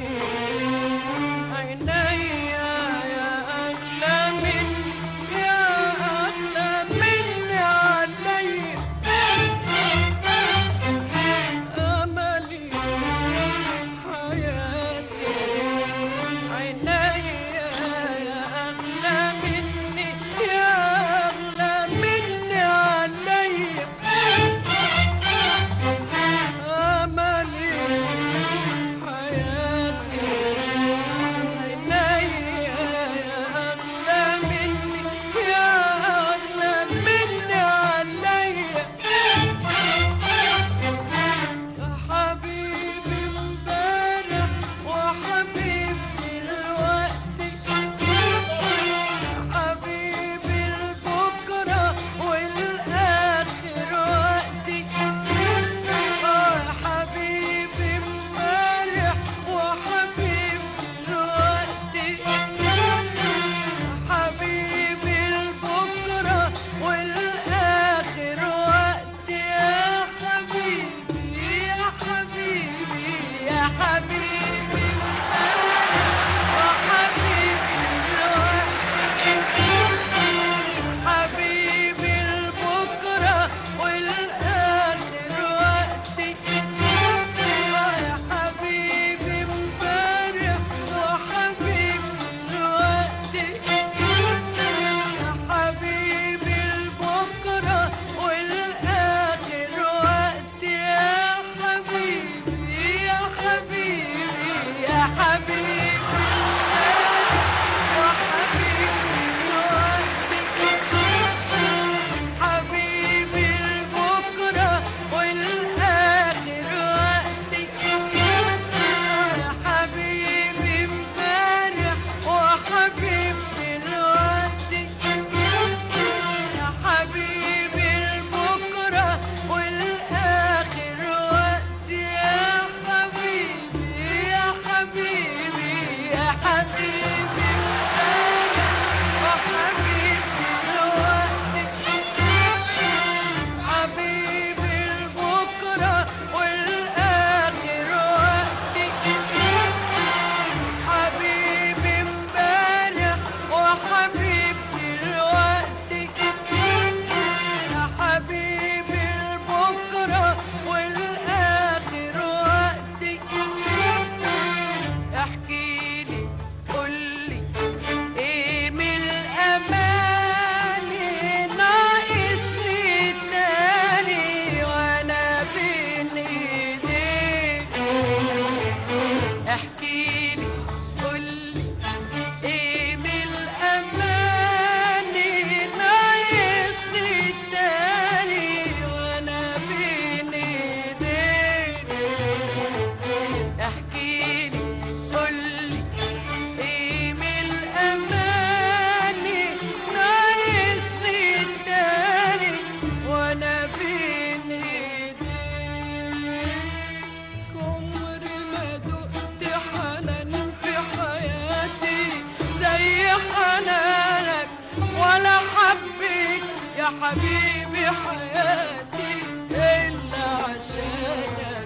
حبيبي حياتي إلا عشانك.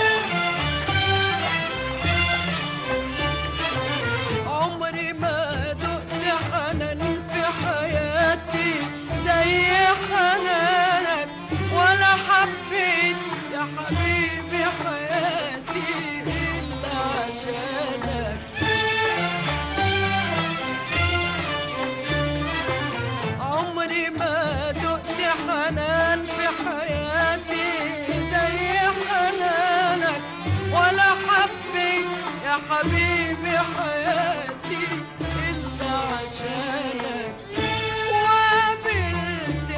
عمري ما دقت حنان في حياتي زي حنانك، ولا حبيت يا حبيبي حياتي إلا عشانك. عمري ما دقت حنان في حياتي زي حنانك، ولا حبيت يا حبيبي حياتي إلا عشانك. وقابلت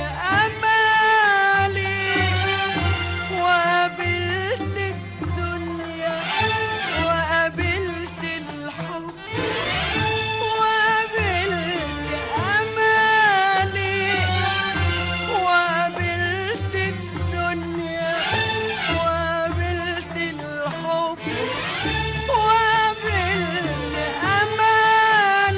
أمالي وقابلت الدنيا وقابلت الحب، وقابلت أمالي وقابلت الدنيا وقابلت الحب، وقابلت أمالي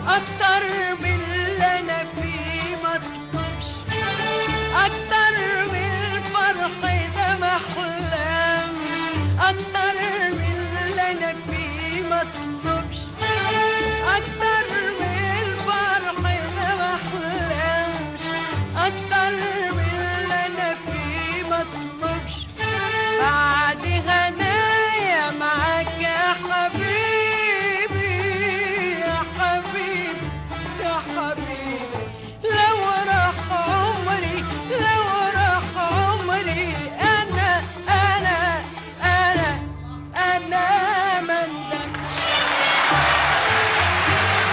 أكتر من اللي أنا فيه مطلبش، أكتر من الفرح ده محلمش، أكتر من اللي أنا فيه مطلبش، أكتر من الفرح ده محلمش، أكتر من اللي أنا فيه مطلبش. بعد هنايا معاك يا حبيبي يا حبيبي يا حبيبي، لو راح عمري لو راح عمري أنا ما ندمش.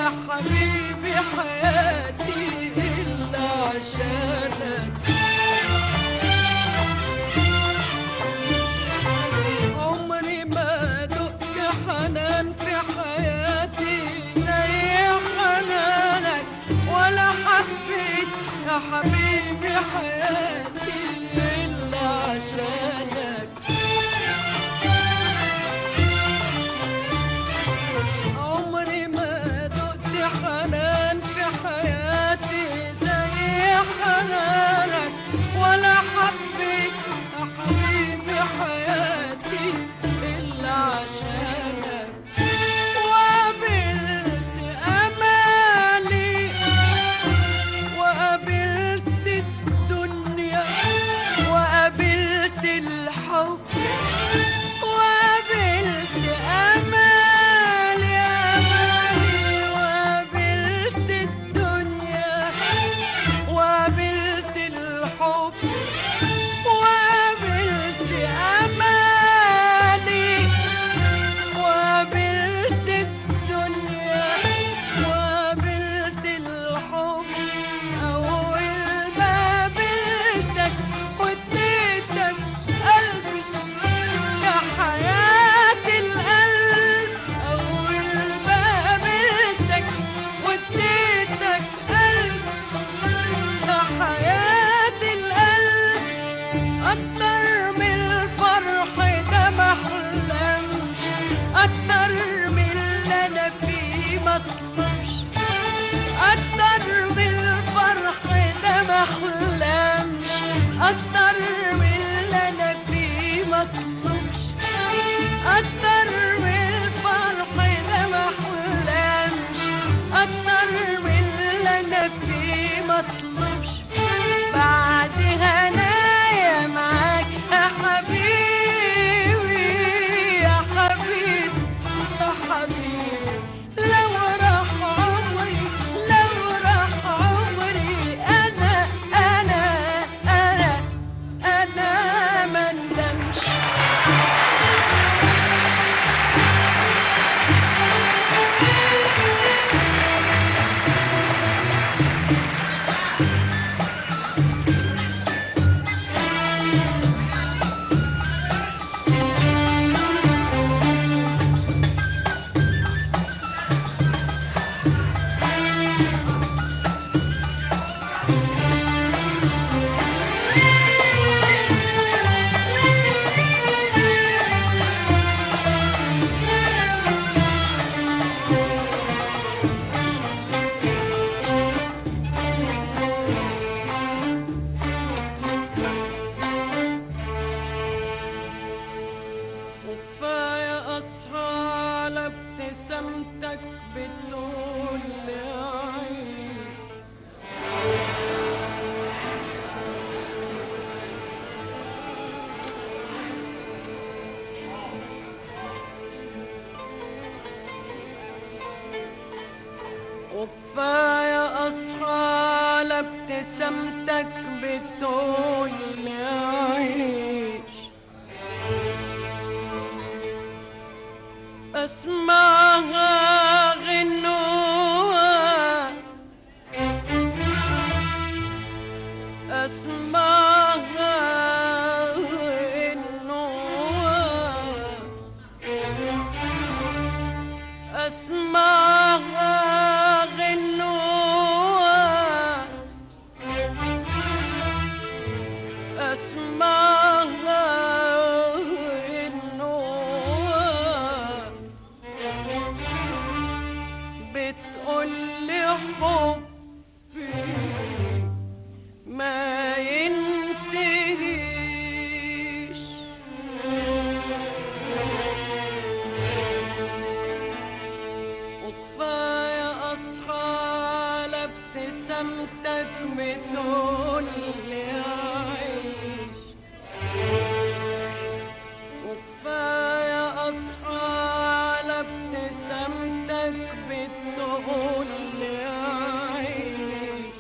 يا حبيبي حياتي إلا عشانك. عمري ما دقت حنان في حياتي زي حنانك، ولا حبيت يا حبيبي حياتي إلا عشانك. عمري ما دقت حنان في حياتي زي حنانك، ولا حبيت يا حبيبي حياتي إلا عشانك. وقابلت أمالي وقابلت الدنيا وقابلت الحب، وقابلت أمالي وقابلت الدنيا وقابلت الحب، وقابلت أمالي وقابلت الدنيا وقابلت الحب. أول ما قابلتك وديتك قلبي يا حياة القلب. أول ما قابلتك وديتك قلبي يا حياة القلب. أكتر من الفرح ده محلمش، أكتر من اللي أنا فيه مطلبش. أكتر من الفرح ده محلمش، أكتر من اللي أنا فيه مطلبش. أكتر من الفرح ده محلمش، أكتر من اللي أنا فيه مطلبش. بعد هنايا معاك يا حبيبي يا حبيبي يا حبيبي. لو راح عمري لو راح عمري أنا ما ندمش. وكفاية أصحى على ابتسامتك بتقول لي عيش. وكفاية أصحى على ابتسامتك بتقول لي عيش. أسمعها غنوها أسمعها غنوها أسمعها غنوها أسمعها غنوها. بتقولي حبي ما ينتهيش. وكفاية أصحى على ابتسامتك بتقولي عيش. وكفاية أصحى على ابتسامتك بتقولي عيش.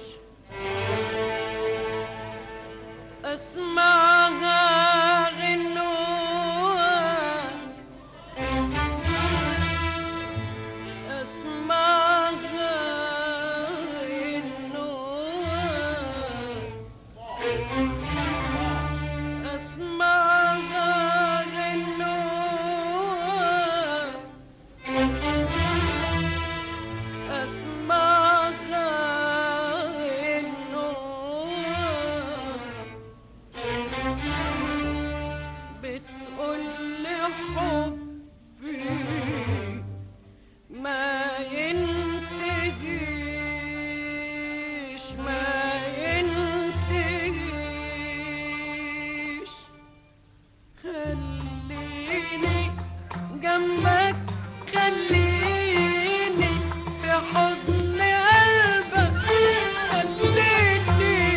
أسمعها غنوها أسمعها جنبك، خليني في حضن قلبك، خليني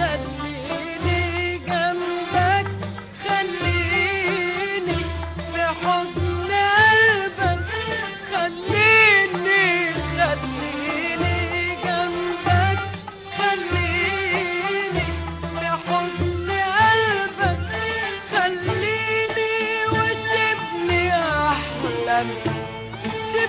جنبك، خليني في حضن قلبك، خليني جنبك، خليني في حضن قلبك، خليني وسيبني أحلم،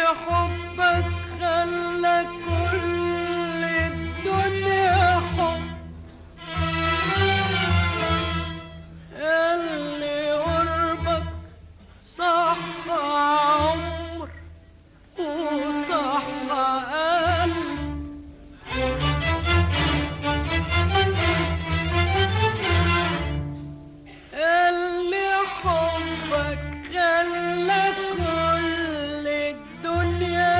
حبك خلى كل الدنيا حب، اللي قربك صح عمر وصح قلب، اللي حبك خلى كل الدنيا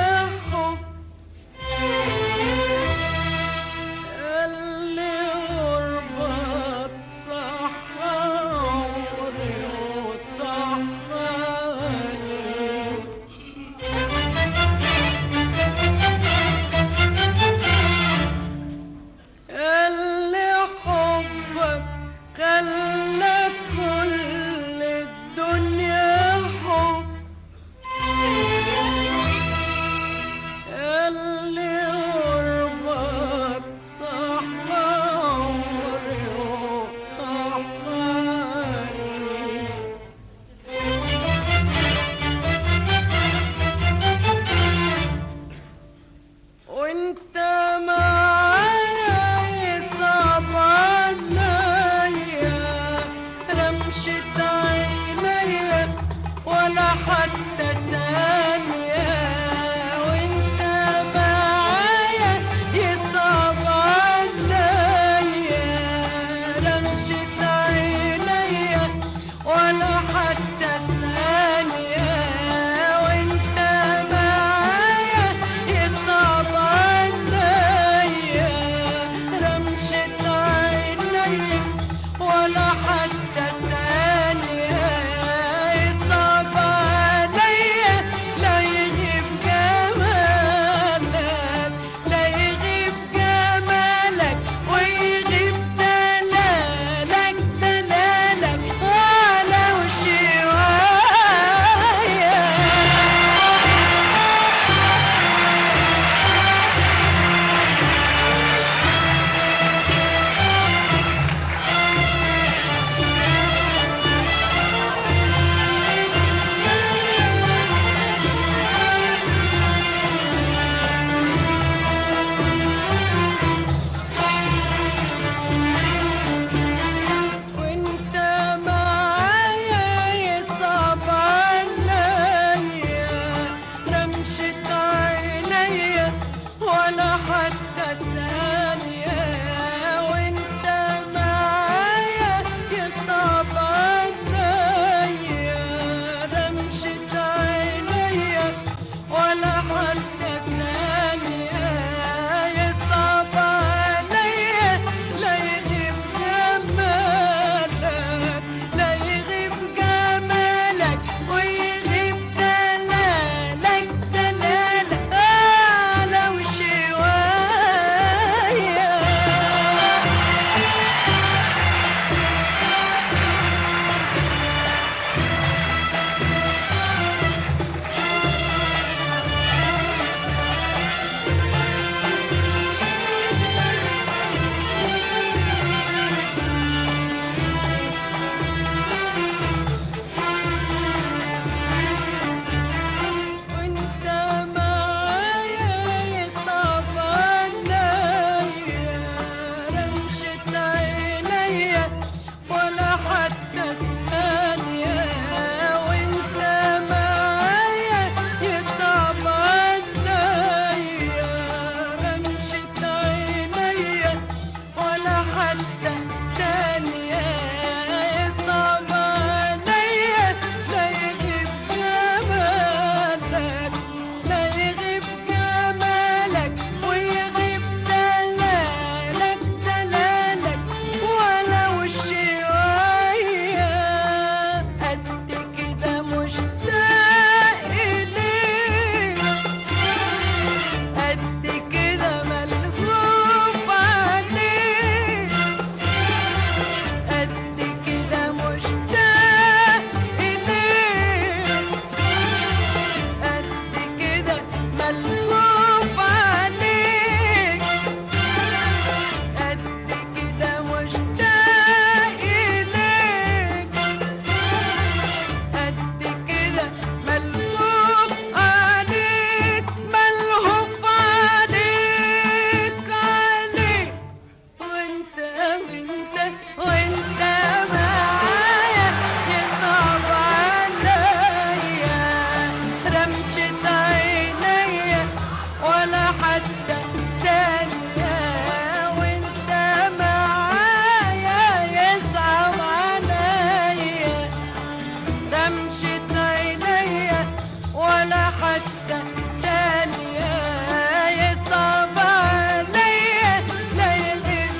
حتى ثانية يصعب عليا لا يغيب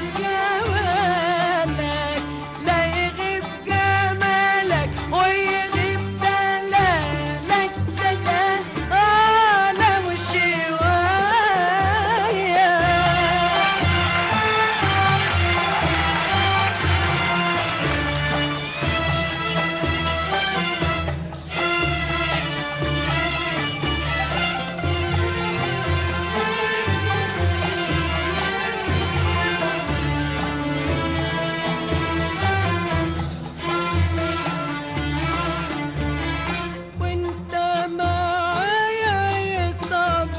جمالك، لا يغيب جمالك ويغيب دلالك، دلال لو شوية. وانت معايا يصعب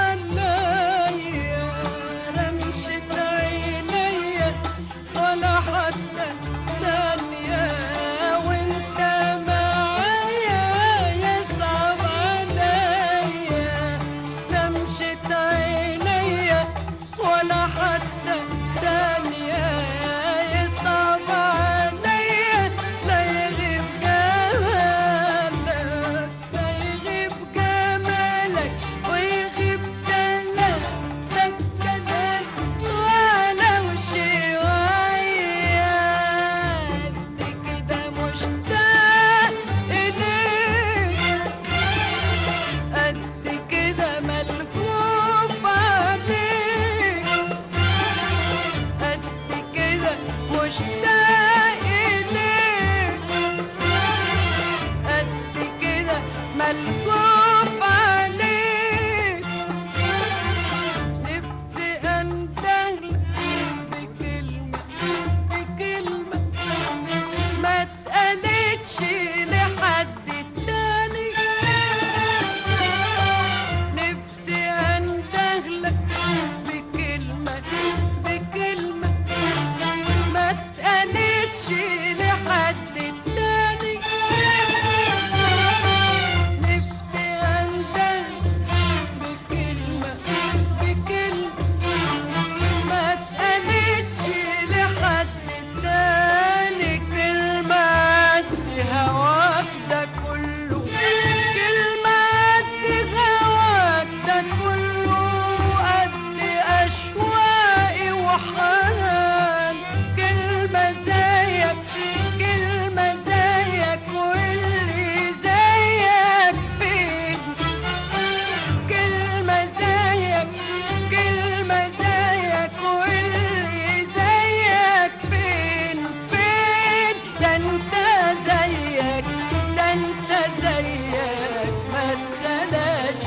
عليا رمشة عينيا ولا حتى ثانية، وانت معايا يصعب عليا رمشة عينيا ولا حتى ثانية يصعب عليا لا يغيب جمالك، لا يغيب جمالك ويغيب دلالك، دلال ولو شوية. قد كده مشتاق إليك، قد كده ملهوف عليك، قد كده مشتاق إليك، قد كده ملهوف عليك. نفسي أندهلك بكلمة، بكلمة ما اتقالتش لحد تاني. نفسي أندهلك بكلمة، بكلمة ما اتقالتش لحد تاني. نفسي أندهلك بكلمة، بكلمة ما اتقالتش لحد تاني. كلمة قد هواك ده كله، كلمة قد هواك ده كله، قد أشواقي وحنان. كلمة زيك، كلمة زيك واللي زيك فين؟ كلمة زيك، كلمة زيك واللي زيك فين؟ فين؟ ده انت زيك، ده انت زيك ما اتخلاش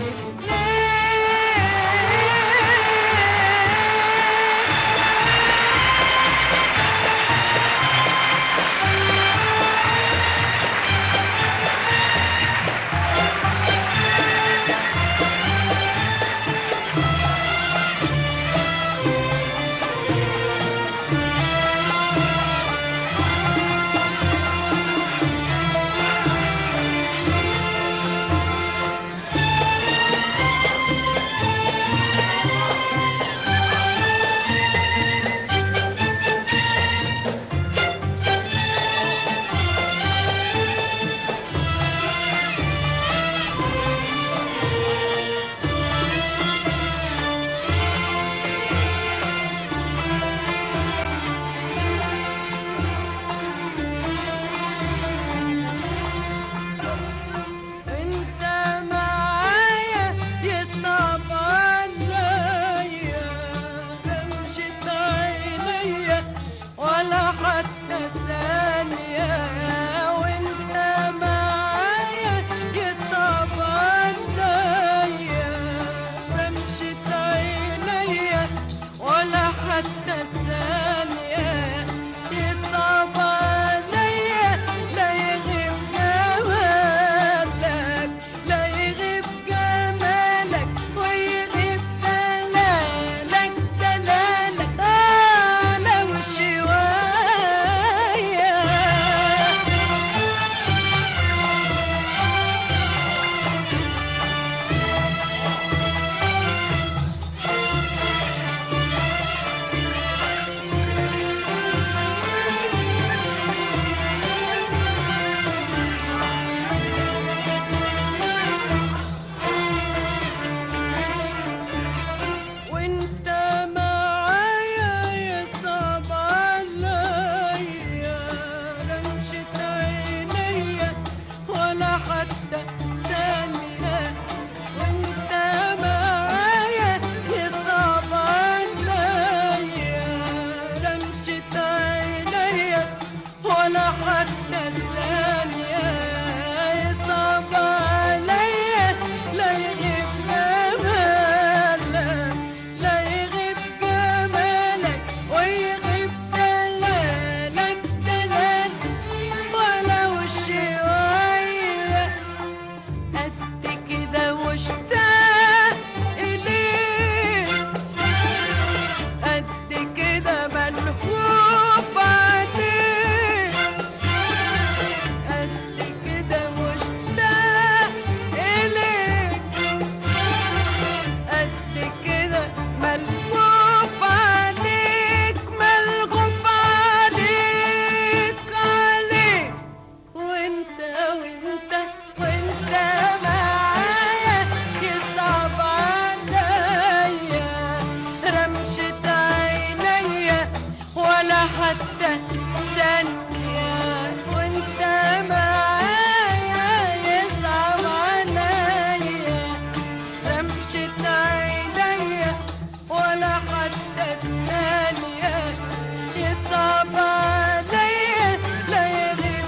رمشة عينيا ولا حتى الثانية يصعب عليا لا يغيب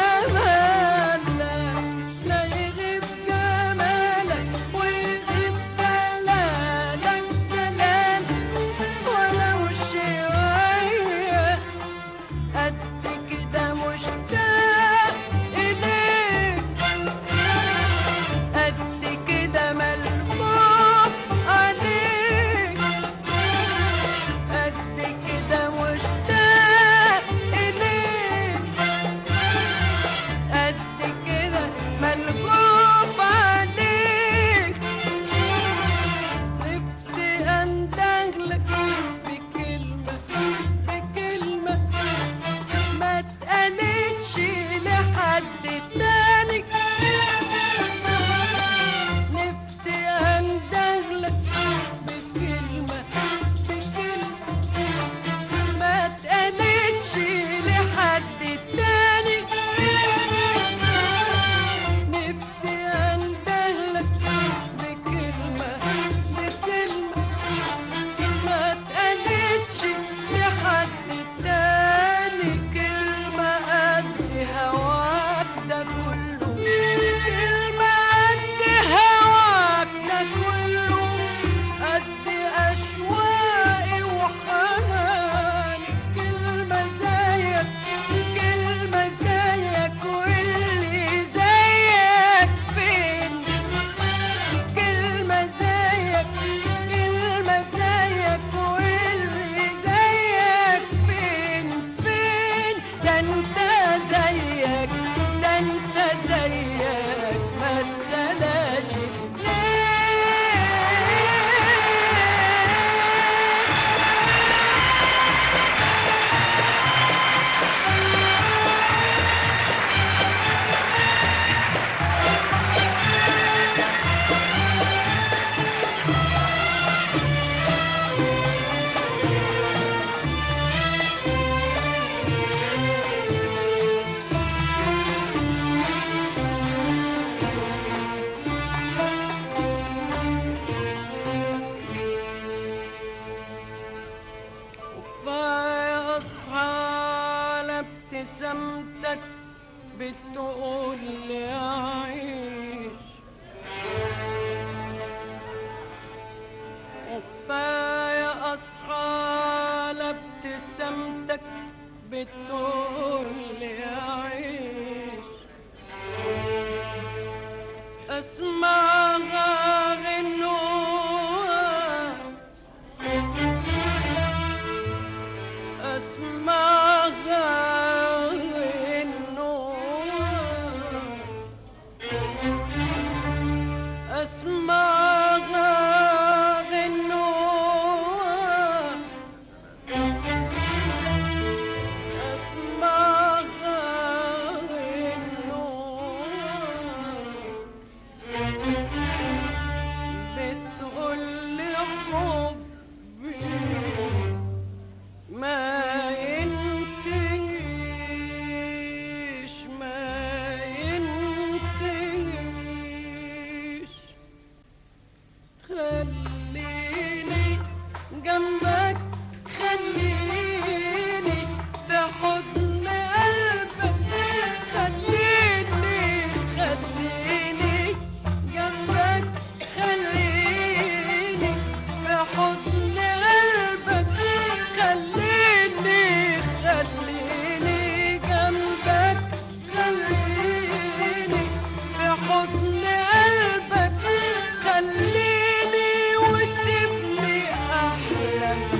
جمالك لا يغيب جمالك ويغيب دلالك دلالك ولو شوية قد كده مشتاق إليك قد كده ملموم عليك قد كده مشتاق إليك قد كده ملهوف عليك نفسي أندهلك بكلمة بكلمة ما اتقالتش لحد تاني نفسي أندهلك بكلمة بكلمة ما اتقالتش لحد تاني نفسي أندهلك بكلمة بكلمة ما اتقالتش لحد تاني كلمة قد هواك ده كله كلمة قد هواك ده كله قد أشواقي وحناني كلمة زيك كلمة زيك واللي زيك فين كلمة زيك كلمة زيك واللي زيك فين فين ده انت زيك ده انت زيك ما اتخلاش ليه كفاية أصحى على ابتسامتك بتقول لي أعيش وكفاية أصحى على ابتسامتك بتقول لي أعيش أسمعها غنوها أسمعها غنوها أسمعها غنوها أسمعها غنوها بتقول لي حبي ما ينتهيش ما ينتهيش خليني جنبك خليني في حضن قلبك خليني خليني جنبك خليني في حضن قلبك خليني خليني جنبك خليني في حضن قلبك خليني وسيبني أحلم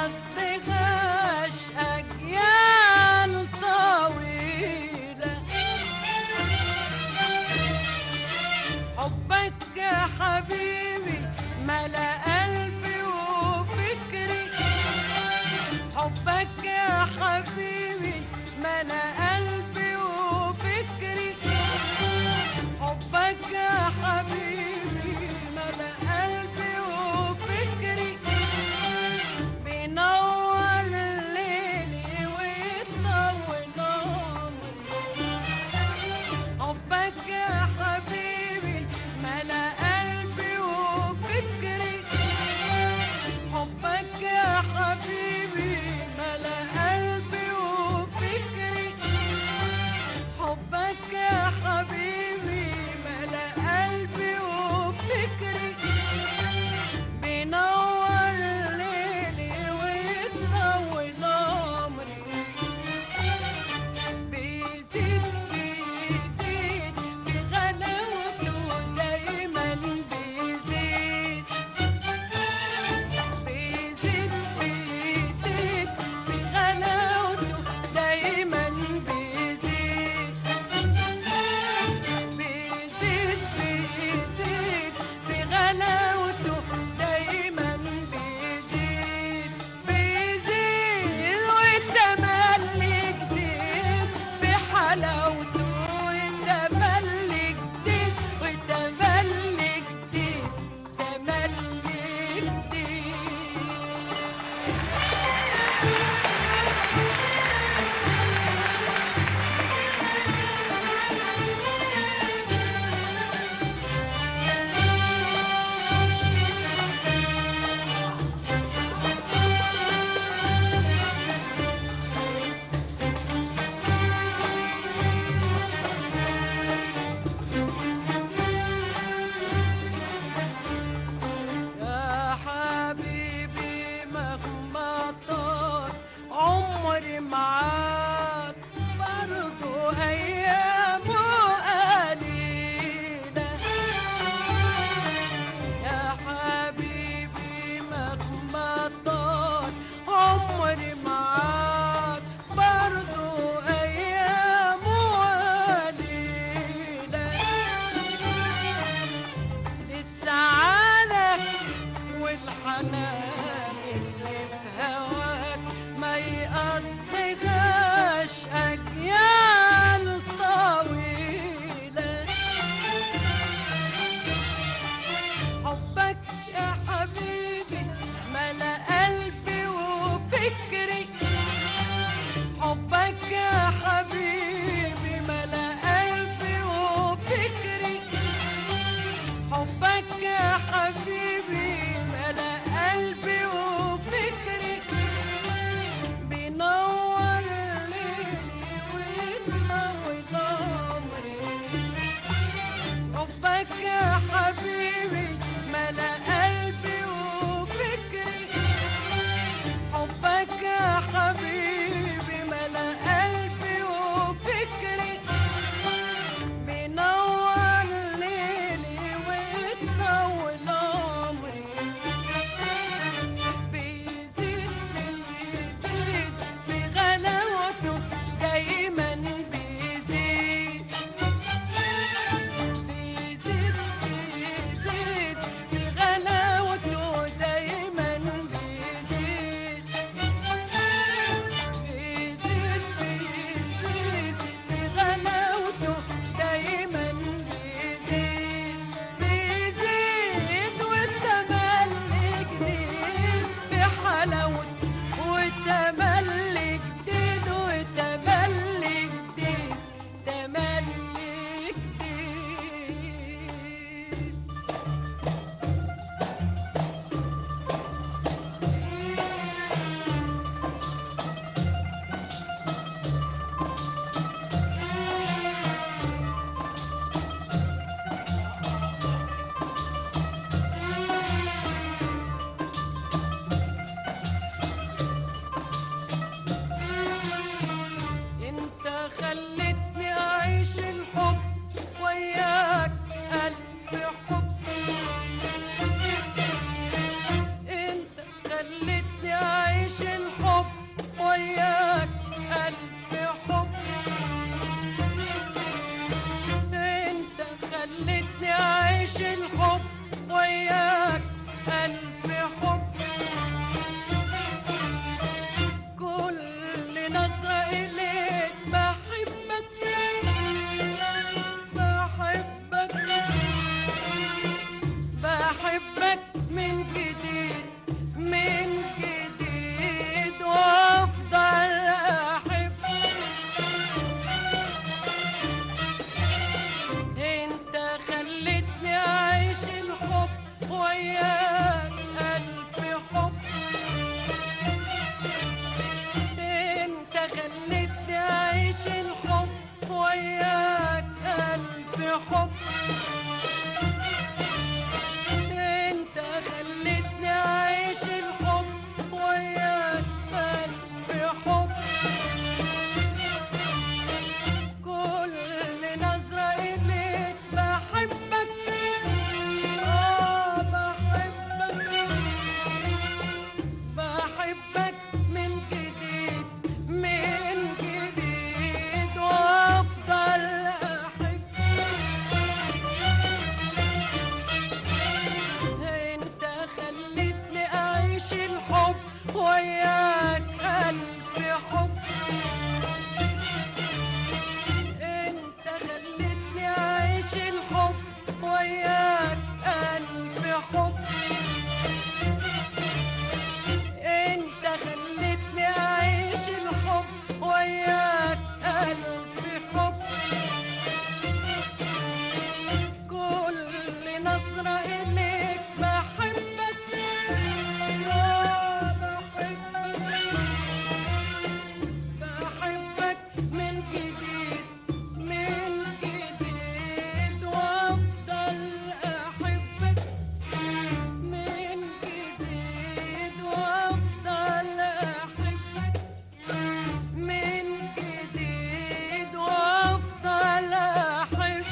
عدهاش أجيال طويلة. حبك يا حبيبي ملا قلبي وفكري، حبك يا حبيبي ملا قلبي وفكري، حبك يا حبيبي ملا قلبي وفكري، بينور ليلي ويطول عمري. حبك يا حبيبي ملا قلبي وفكري، حبك يا حبيبي ملا قلبي وفكري، وياك ألف حب. انت خلتني أعيش الحب وياك ألف حب. كل نظرة إليك بحبك بحبك بحبك من جديد من جديد وأفضل أحب. انت خلتني أعيش الحب وياك ألف حب. انت خلتني أعيش الحب وياك ألف حب. انت خلتني أعيش الحب وياك ألف حب. كل نظرة إليك بحبك بحبك بحبك من جديد من جديد وأفضل أحب. انت خلتني أعيش الحب وياك ألف حب. انت خلتني أعيش الحب وياك ألف حب. انت خلتني أعيش الحب وياك ألف حب. كل نظرة إليك بحبك بحبك من جديد من جديد وأفضل أحبك من جديد وأفضل أحبك من جديد وأفضل أحبك.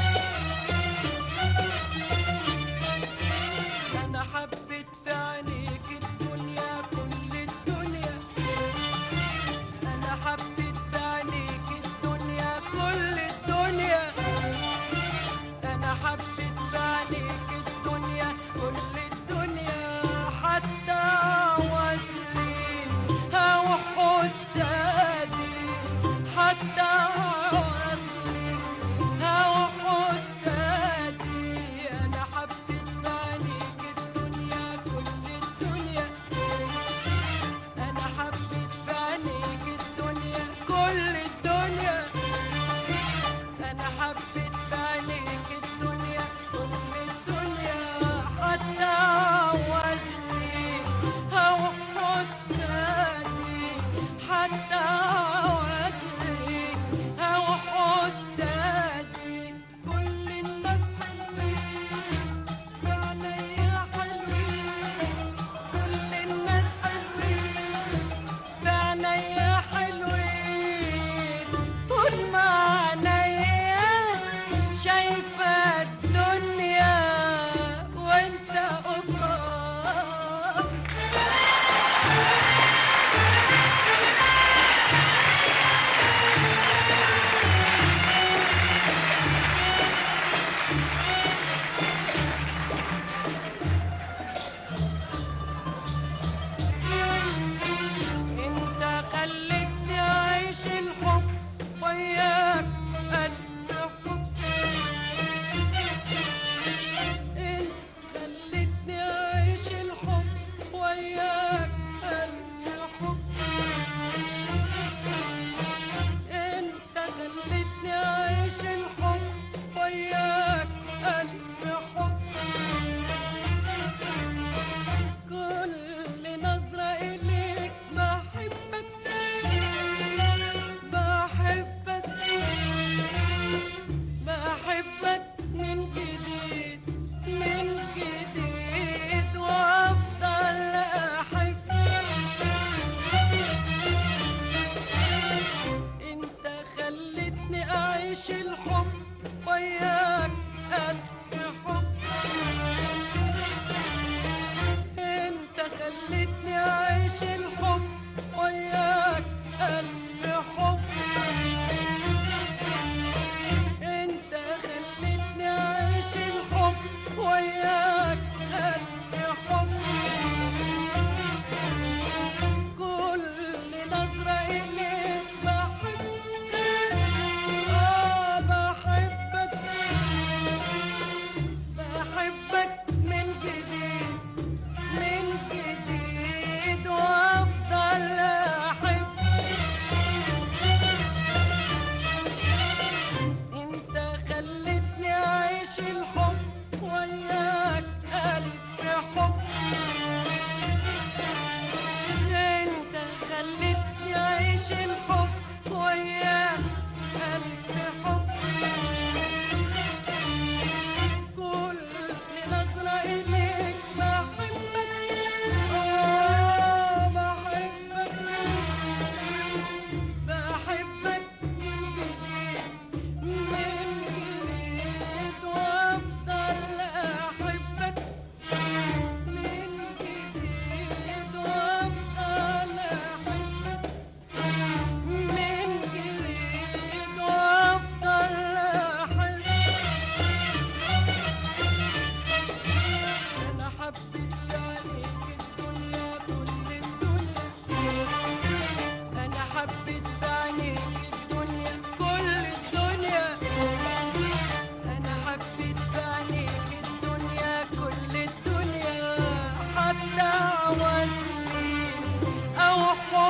أنا حبيت في عينيك الدنيا كل الدنيا. أنا حبيت في عينيك الدنيا كل الدنيا. أنا حبيت في عينيك الدنيا كل الدنيا. حتى وصلي أو حسادي حتى وصلي أو حسادي. أنا حبيت في عينيك الدنيا كل الدنيا. أنا حبيت في عينيك الدنيا كل الدنيا. أنا حبيت في عينيك الدنيا كل الدنيا. حتى وزني أو حسني حتى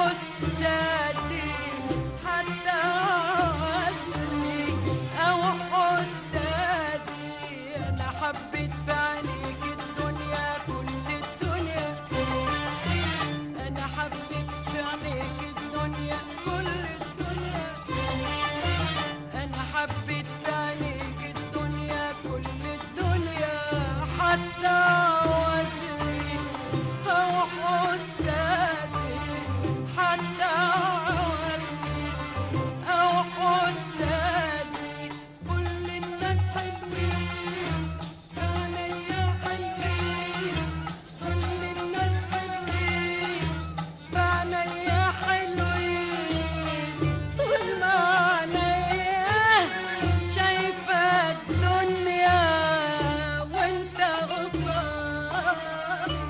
حسادي حتى وصلي أو حسادي. أنا حبيت في عينيك الدنيا كل الدنيا، أنا حبيت في عينيك الدنيا كل الدنيا، أنا حبيت في عينيك الدنيا كل الدنيا حتى وصلي أو حسادي حتى وصلي أو حسادي. كل الناس حلوين فعليا حلوين، كل الناس حلوين فعليا حلوين، طول ما عينيا شايفة الدنيا وانت قصاد.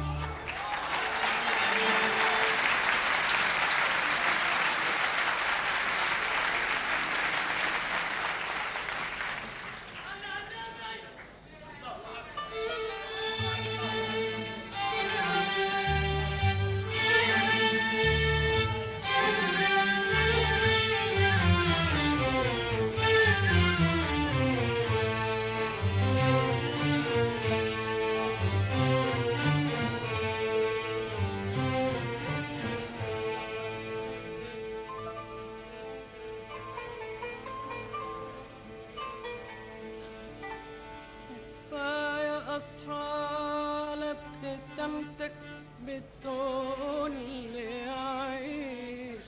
كفاية أصحى على ابتسامتك بتقول لي عيش،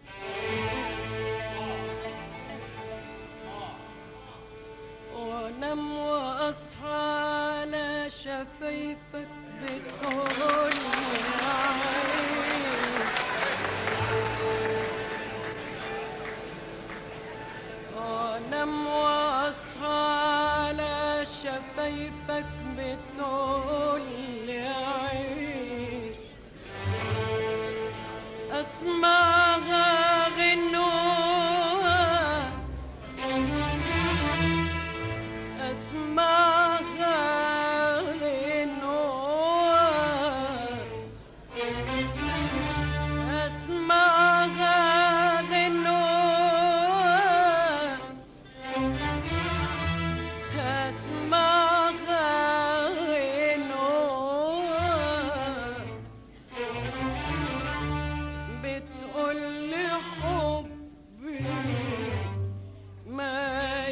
وانام واصحى على شفايفك بتقول لي عيش، وانام واصحى على شفايفك بتقول لي عيش، اسمعها غنوها اسمعها غنوها اسمعها غنوها اسمعها غنوها بتقولي حبي ما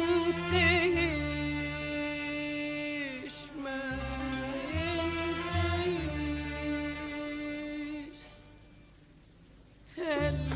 ينتهيش ما ينتهيش.